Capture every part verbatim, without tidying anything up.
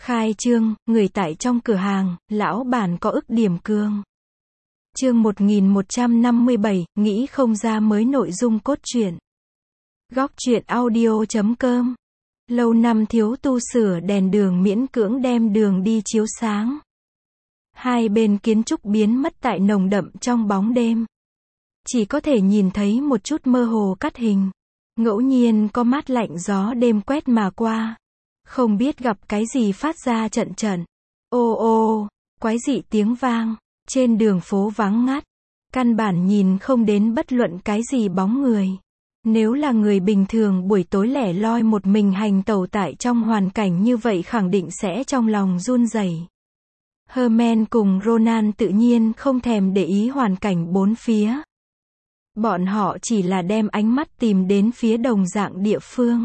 Khai trương, người tại trong cửa hàng, lão bản có ức điểm cương. Chương một nghìn một trăm năm mươi bảy, nghĩ không ra mới nội dung cốt truyện. Góc truyện audio chấm com. Lâu năm thiếu tu sửa đèn đường miễn cưỡng đem đường đi chiếu sáng. Hai bên kiến trúc biến mất tại nồng đậm trong bóng đêm. Chỉ có thể nhìn thấy một chút mơ hồ cắt hình. Ngẫu nhiên có mát lạnh gió đêm quét mà qua. Không biết gặp cái gì phát ra trận trận. Ô ô, quái dị tiếng vang. Trên đường phố vắng ngắt. Căn bản nhìn không đến bất luận cái gì bóng người. Nếu là người bình thường buổi tối lẻ loi một mình hành tẩu tại trong hoàn cảnh như vậy khẳng định sẽ trong lòng run rẩy. Herman cùng Ronan tự nhiên không thèm để ý hoàn cảnh bốn phía. Bọn họ chỉ là đem ánh mắt tìm đến phía đồng dạng địa phương.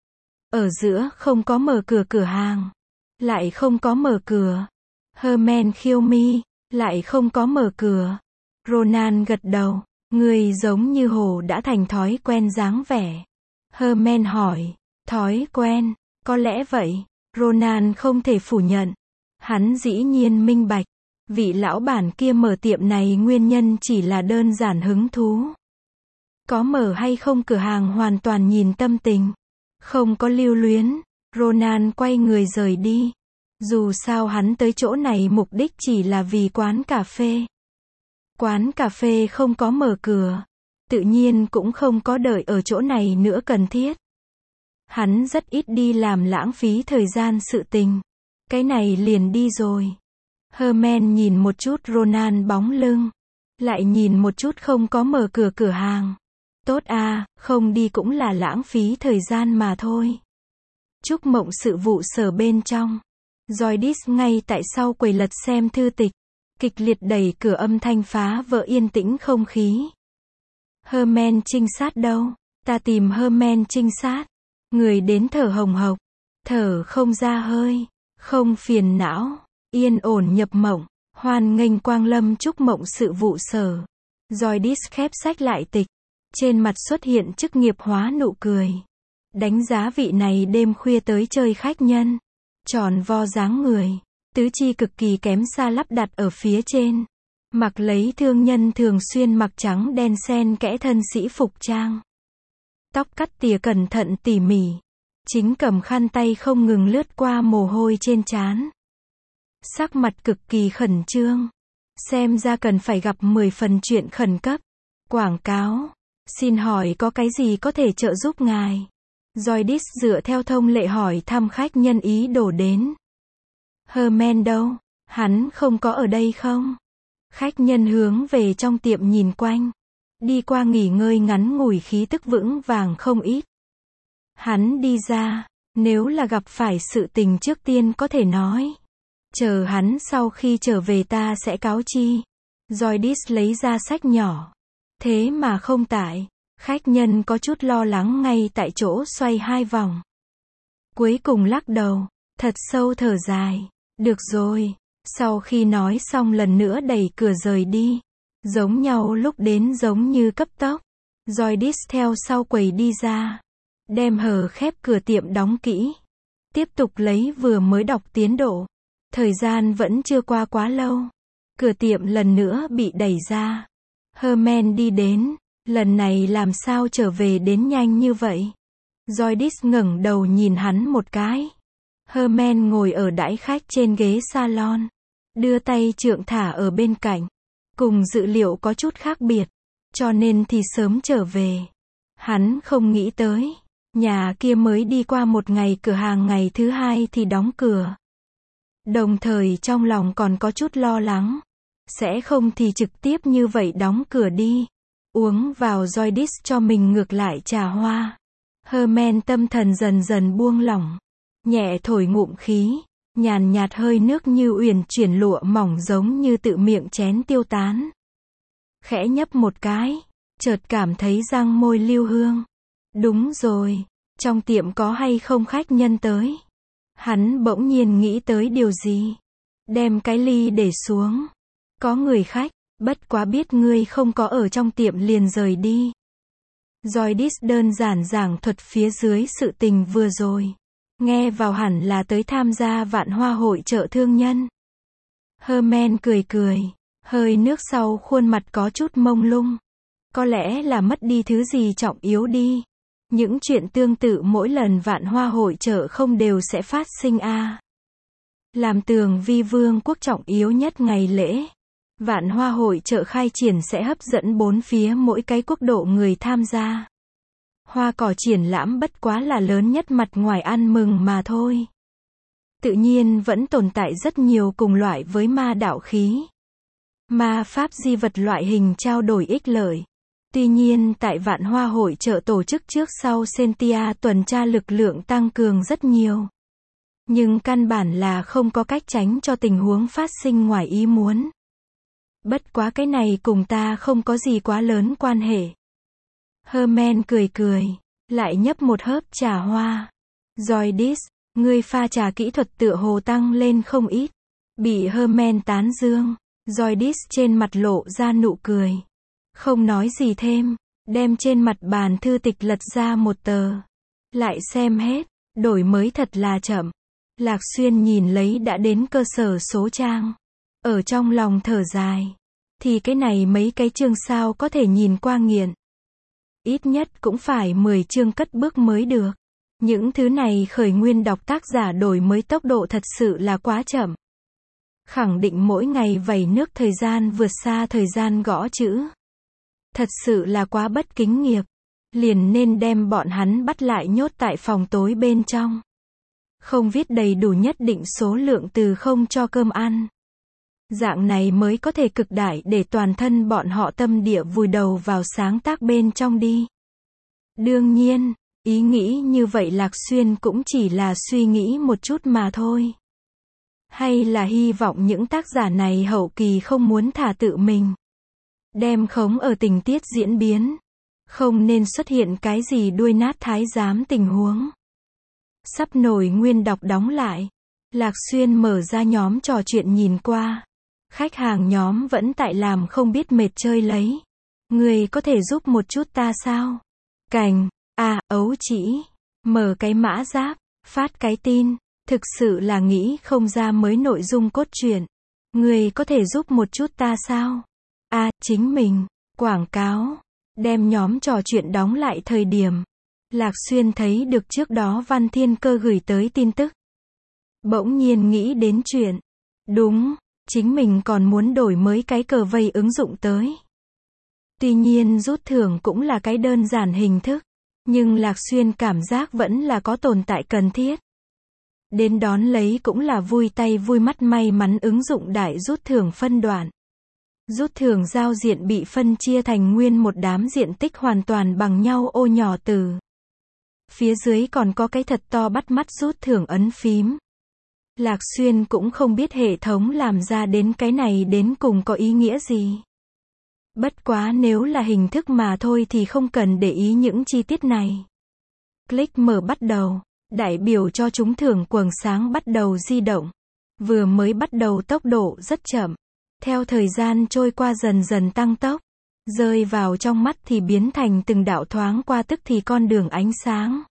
Ở giữa không có mở cửa cửa hàng. Lại không có mở cửa. Herman khiêu mi. Lại không có mở cửa. Ronan gật đầu. Người giống như hồ đã thành thói quen dáng vẻ. Herman hỏi. Thói quen. Có lẽ vậy. Ronan không thể phủ nhận. Hắn dĩ nhiên minh bạch. Vị lão bản kia mở tiệm này nguyên nhân chỉ là đơn giản hứng thú. Có mở hay không cửa hàng hoàn toàn nhìn tâm tình. Không có lưu luyến. Ronan quay người rời đi. Dù sao hắn tới chỗ này mục đích chỉ là vì quán cà phê. Quán cà phê không có mở cửa. Tự nhiên cũng không có đợi ở chỗ này nữa cần thiết. Hắn rất ít đi làm lãng phí thời gian sự tình. Cái này liền đi rồi. Herman nhìn một chút Ronan bóng lưng. Lại nhìn một chút không có mở cửa cửa hàng. Tốt à, không đi cũng là lãng phí thời gian mà thôi. Chúc mộng sự vụ sở bên trong. Joyce ngay tại sau quầy lật xem thư tịch. Kịch liệt đẩy cửa âm thanh phá vỡ yên tĩnh không khí. Herman trinh sát đâu? Ta tìm Herman trinh sát. Người đến thở hồng hộc. Thở không ra hơi. Không phiền não. Yên ổn nhập mộng. Hoan nghênh quang lâm chúc mộng sự vụ sở. Joyce khép sách lại tịch. Trên mặt xuất hiện chức nghiệp hóa nụ cười. Đánh giá vị này đêm khuya tới chơi khách nhân. Tròn vo dáng người. Tứ chi cực kỳ kém xa lắp đặt ở phía trên. Mặc lấy thương nhân thường xuyên mặc trắng đen xen kẽ thân sĩ phục trang. Tóc cắt tỉa cẩn thận tỉ mỉ. Chính cầm khăn tay không ngừng lướt qua mồ hôi trên trán. Sắc mặt cực kỳ khẩn trương. Xem ra cần phải gặp mười phần chuyện khẩn cấp. Quảng cáo. Xin hỏi có cái gì có thể trợ giúp ngài? Joyce dựa theo thông lệ hỏi thăm khách nhân ý đổ đến. Herman đâu? Hắn không có ở đây không? Khách nhân hướng về trong tiệm nhìn quanh. Đi qua nghỉ ngơi ngắn ngủi khí tức vững vàng không ít. Hắn đi ra. Nếu là gặp phải sự tình trước tiên có thể nói. Chờ hắn sau khi trở về ta sẽ cáo chi. Joyce lấy ra sách nhỏ. Thế mà không tại. Khách nhân có chút lo lắng ngay tại chỗ xoay hai vòng. Cuối cùng lắc đầu. Thật sâu thở dài. Được rồi. Sau khi nói xong lần nữa đẩy cửa rời đi. Giống nhau lúc đến giống như cấp tốc. Joyce theo sau quầy đi ra. Đem hờ khép cửa tiệm đóng kỹ. Tiếp tục lấy vừa mới đọc tiến độ. Thời gian vẫn chưa qua quá lâu. Cửa tiệm lần nữa bị đẩy ra. Herman đi đến. Lần này làm sao trở về đến nhanh như vậy? Joyce ngẩng đầu nhìn hắn một cái. Herman ngồi ở đãi khách trên ghế salon. Đưa tay trượng thả ở bên cạnh. Cùng dự liệu có chút khác biệt. Cho nên thì sớm trở về. Hắn không nghĩ tới. Nhà kia mới đi qua một ngày cửa hàng ngày thứ hai thì đóng cửa. Đồng thời trong lòng còn có chút lo lắng. Sẽ không thì trực tiếp như vậy đóng cửa đi. Uống vào Joyce cho mình ngược lại trà hoa. Herman tâm thần dần dần buông lỏng. Nhẹ thổi ngụm khí. Nhàn nhạt hơi nước như uyển chuyển lụa mỏng giống như tự miệng chén tiêu tán. Khẽ nhấp một cái. Chợt cảm thấy răng môi lưu hương. Đúng rồi. Trong tiệm có hay không khách nhân tới? Hắn bỗng nhiên nghĩ tới điều gì. Đem cái ly để xuống. Có người khách. Bất quá biết ngươi không có ở trong tiệm liền rời đi. Joyce đơn giản giảng thuật phía dưới sự tình vừa rồi. Nghe vào hẳn là tới tham gia vạn hoa hội chợ thương nhân. Herman cười cười, hơi nước sau khuôn mặt có chút mông lung. Có lẽ là mất đi thứ gì trọng yếu đi. Những chuyện tương tự mỗi lần vạn hoa hội chợ không đều sẽ phát sinh a. À. Làm tường vi vương quốc trọng yếu nhất ngày lễ. Vạn hoa hội chợ khai triển sẽ hấp dẫn bốn phía mỗi cái quốc độ người tham gia. Hoa cỏ triển lãm bất quá là lớn nhất mặt ngoài ăn mừng mà thôi. Tự nhiên vẫn tồn tại rất nhiều cùng loại với ma đạo khí. Ma pháp di vật loại hình trao đổi ích lợi. Tuy nhiên tại vạn hoa hội chợ tổ chức trước sau Sentia tuần tra lực lượng tăng cường rất nhiều. Nhưng căn bản là không có cách tránh cho tình huống phát sinh ngoài ý muốn. Bất quá cái này cùng ta không có gì quá lớn quan hệ. Herman cười cười, lại nhấp một hớp trà hoa. Joyce, ngươi pha trà kỹ thuật tựa hồ tăng lên không ít. Bị Herman tán dương, Joyce trên mặt lộ ra nụ cười. Không nói gì thêm, đem trên mặt bàn thư tịch lật ra một tờ. Lại xem hết, đổi mới thật là chậm. Lạc Xuyên nhìn lấy đã đến cơ sở số trang. Ở trong lòng thở dài. Thì cái này mấy cái chương sao có thể nhìn qua nghiện. Ít nhất cũng phải mười chương cất bước mới được. Những thứ này khởi nguyên đọc tác giả đổi mới tốc độ thật sự là quá chậm. Khẳng định mỗi ngày vẩy nước thời gian vượt xa thời gian gõ chữ. Thật sự là quá bất kính nghiệp. Liền nên đem bọn hắn bắt lại nhốt tại phòng tối bên trong. Không viết đầy đủ nhất định số lượng từ không cho cơm ăn. Dạng này mới có thể cực đại để toàn thân bọn họ tâm địa vùi đầu vào sáng tác bên trong đi. Đương nhiên, ý nghĩ như vậy Lạc Xuyên cũng chỉ là suy nghĩ một chút mà thôi. Hay là hy vọng những tác giả này hậu kỳ không muốn thả tự mình. Đem khống ở tình tiết diễn biến. Không nên xuất hiện cái gì đuôi nát thái giám tình huống. Sắp nổi nguyên đọc đóng lại. Lạc Xuyên mở ra nhóm trò chuyện nhìn qua. Khách hàng nhóm vẫn tại làm không biết mệt chơi lấy. Người có thể giúp một chút ta sao? Cành, à, ấu chỉ. Mở cái mã giáp, phát cái tin. Thực sự là nghĩ không ra mới nội dung cốt truyện. Người có thể giúp một chút ta sao? À, chính mình. Quảng cáo. Đem nhóm trò chuyện đóng lại thời điểm. Lạc Xuyên thấy được trước đó Văn Thiên Cơ gửi tới tin tức. Bỗng nhiên nghĩ đến chuyện. Đúng, chính mình còn muốn đổi mới cái cờ vây ứng dụng tới. Tuy nhiên rút thưởng cũng là cái đơn giản hình thức. Nhưng Lạc Xuyên cảm giác vẫn là có tồn tại cần thiết. Đến đón lấy cũng là vui tay vui mắt may mắn ứng dụng đại rút thưởng phân đoạn. Rút thưởng giao diện bị phân chia thành nguyên một đám diện tích hoàn toàn bằng nhau ô nhỏ từ. Phía dưới còn có cái thật to bắt mắt rút thưởng ấn phím. Lạc Xuyên cũng không biết hệ thống làm ra đến cái này đến cùng có ý nghĩa gì. Bất quá nếu là hình thức mà thôi thì không cần để ý những chi tiết này. Click mở bắt đầu. Đại biểu cho trúng thưởng quầng sáng bắt đầu di động. Vừa mới bắt đầu tốc độ rất chậm. Theo thời gian trôi qua dần dần tăng tốc. Rơi vào trong mắt thì biến thành từng đạo thoáng qua tức thì con đường ánh sáng.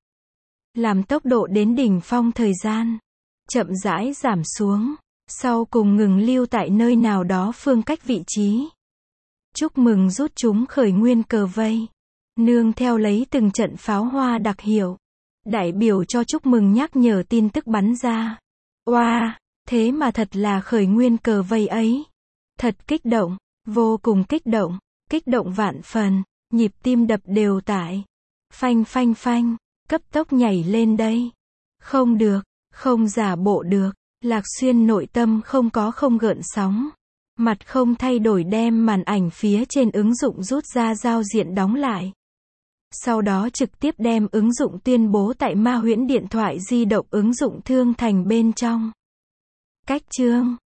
Làm tốc độ đến đỉnh phong thời gian. Chậm rãi giảm xuống. Sau cùng ngừng lưu tại nơi nào đó phương cách vị trí. Chúc mừng rút chúng khởi nguyên cờ vây. Nương theo lấy từng trận pháo hoa đặc hiệu. Đại biểu cho chúc mừng nhắc nhở tin tức bắn ra. Oa, wow, thế mà thật là khởi nguyên cờ vây ấy. Thật kích động, vô cùng kích động, kích động vạn phần, nhịp tim đập đều tải. Phanh phanh phanh, cấp tốc nhảy lên đây. Không được, không giả bộ được, Lạc Xuyên nội tâm không có không gợn sóng. Mặt không thay đổi đem màn ảnh phía trên ứng dụng rút ra giao diện đóng lại. Sau đó trực tiếp đem ứng dụng tuyên bố tại Ma Huyễn điện thoại di động ứng dụng Thương Thành bên trong. Cách chương